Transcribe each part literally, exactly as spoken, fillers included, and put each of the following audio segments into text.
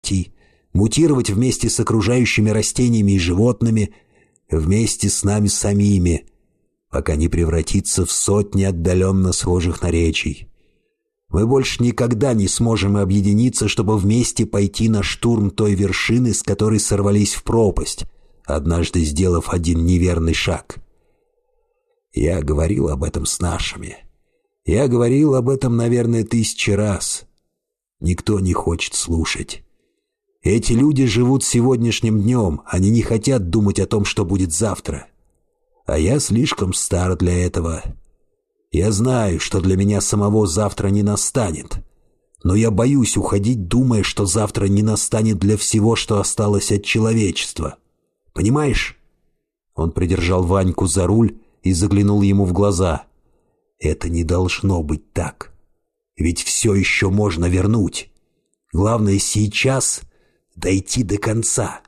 расти, мутировать вместе с окружающими растениями и животными, вместе с нами самими, пока не превратится в сотни отдаленно схожих наречий. Мы больше никогда не сможем объединиться, чтобы вместе пойти на штурм той вершины, с которой сорвались в пропасть, однажды сделав один неверный шаг. Я говорил об этом с нашими. Я говорил об этом, наверное, тысячи раз. Никто не хочет слушать. Эти люди живут сегодняшним днем, они не хотят думать о том, что будет завтра. А я слишком стар для этого. Я знаю, что для меня самого завтра не настанет. Но я боюсь уходить, думая, что завтра не настанет для всего, что осталось от человечества. Понимаешь? Он придержал Ваньку за руль и заглянул ему в глаза. Это не должно быть так. Ведь все еще можно вернуть. Главное сейчас дойти до конца.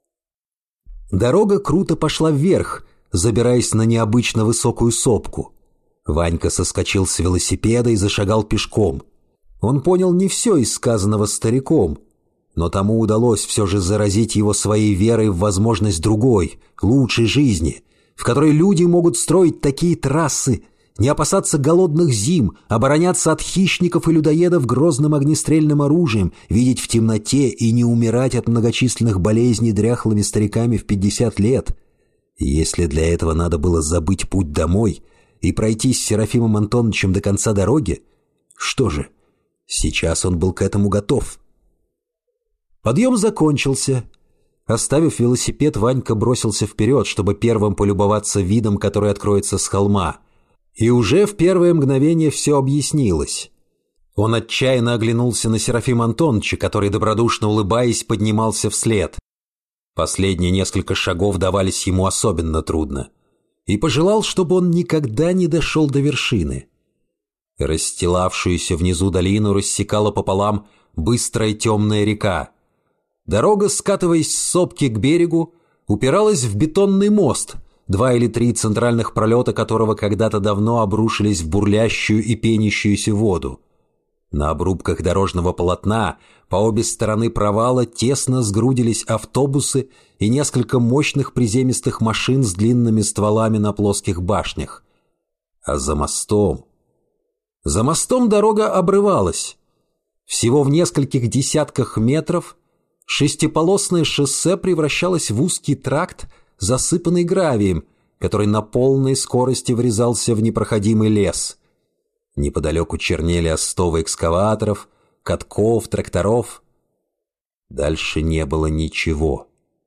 Дорога круто пошла вверх, забираясь на необычно высокую сопку. Ванька соскочил с велосипеда и зашагал пешком. Он понял не все из сказанного стариком, но тому удалось все же заразить его своей верой в возможность другой, лучшей жизни, в которой люди могут строить такие трассы, не опасаться голодных зим, обороняться от хищников и людоедов грозным огнестрельным оружием, видеть в темноте и не умирать от многочисленных болезней дряхлыми стариками в пятьдесят лет. И если для этого надо было забыть путь домой и пройти с Серафимом Антоновичем до конца дороги, что же, сейчас он был к этому готов. Подъем закончился. Оставив велосипед, Ванька бросился вперед, чтобы первым полюбоваться видом, который откроется с холма. И уже в первое мгновение все объяснилось. Он отчаянно оглянулся на Серафима Антоновича, который, добродушно улыбаясь, поднимался вслед. Последние несколько шагов давались ему особенно трудно. И пожелал, чтобы он никогда не дошел до вершины. Расстилавшуюся внизу долину рассекала пополам быстрая темная река. Дорога, скатываясь с сопки к берегу, упиралась в бетонный мост, два или три центральных пролета которого когда-то давно обрушились в бурлящую и пенящуюся воду. На обрубках дорожного полотна по обе стороны провала тесно сгрудились автобусы и несколько мощных приземистых машин с длинными стволами на плоских башнях. А за мостом... За мостом дорога обрывалась. Всего в нескольких десятках метров шестиполосное шоссе превращалось в узкий тракт, засыпанный гравием, который на полной скорости врезался в непроходимый лес. Неподалеку чернели остовы экскаваторов, катков, тракторов. Дальше не было ничего.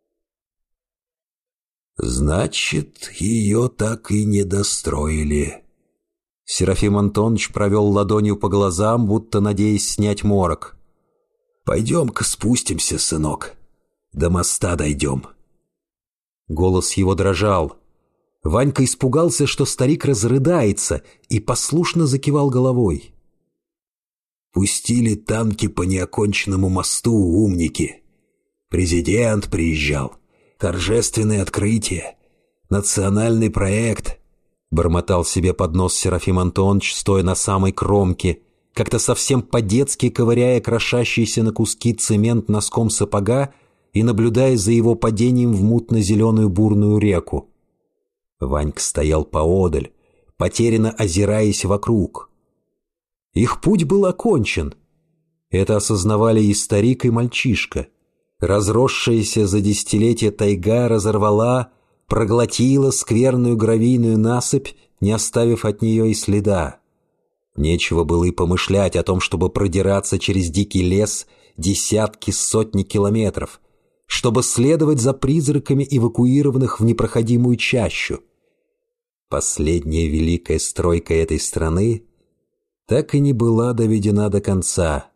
«Значит, ее так и не достроили». Серафим Антонович провел ладонью по глазам, будто надеясь снять морок. «Пойдем-ка спустимся, сынок. До моста дойдем». Голос его дрожал. Ванька испугался, что старик разрыдается, и послушно закивал головой. «Пустили танки по неоконченному мосту, умники. Президент приезжал. Торжественное открытие. Национальный проект», — бормотал себе под нос Серафим Антонович, стоя на самой кромке, как-то совсем по-детски ковыряя крошащийся на куски цемент носком сапога и наблюдая за его падением в мутно-зеленую бурную реку. Ванька стоял поодаль, потерянно озираясь вокруг. Их путь был окончен. Это осознавали и старик, и мальчишка. Разросшаяся за десятилетия тайга разорвала, проглотила скверную гравийную насыпь, не оставив от нее и следа. Нечего было и помышлять о том, чтобы продираться через дикий лес десятки, сотни километров, чтобы следовать за призраками эвакуированных в непроходимую чащу. Последняя великая стройка этой страны так и не была доведена до конца.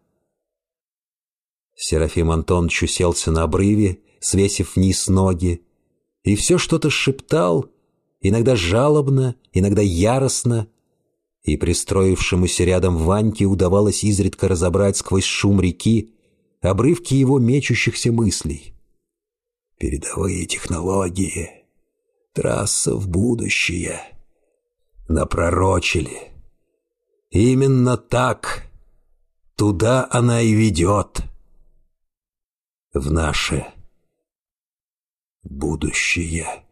Серафим Антонович уселся на обрыве, свесив вниз ноги, и все что-то шептал, иногда жалобно, иногда яростно, и пристроившемуся рядом Ваньке удавалось изредка разобрать сквозь шум реки обрывки его мечущихся мыслей. «Передовые технологии, трасса в будущее. Напророчили. Именно так. Туда она и ведет». в наше будущее.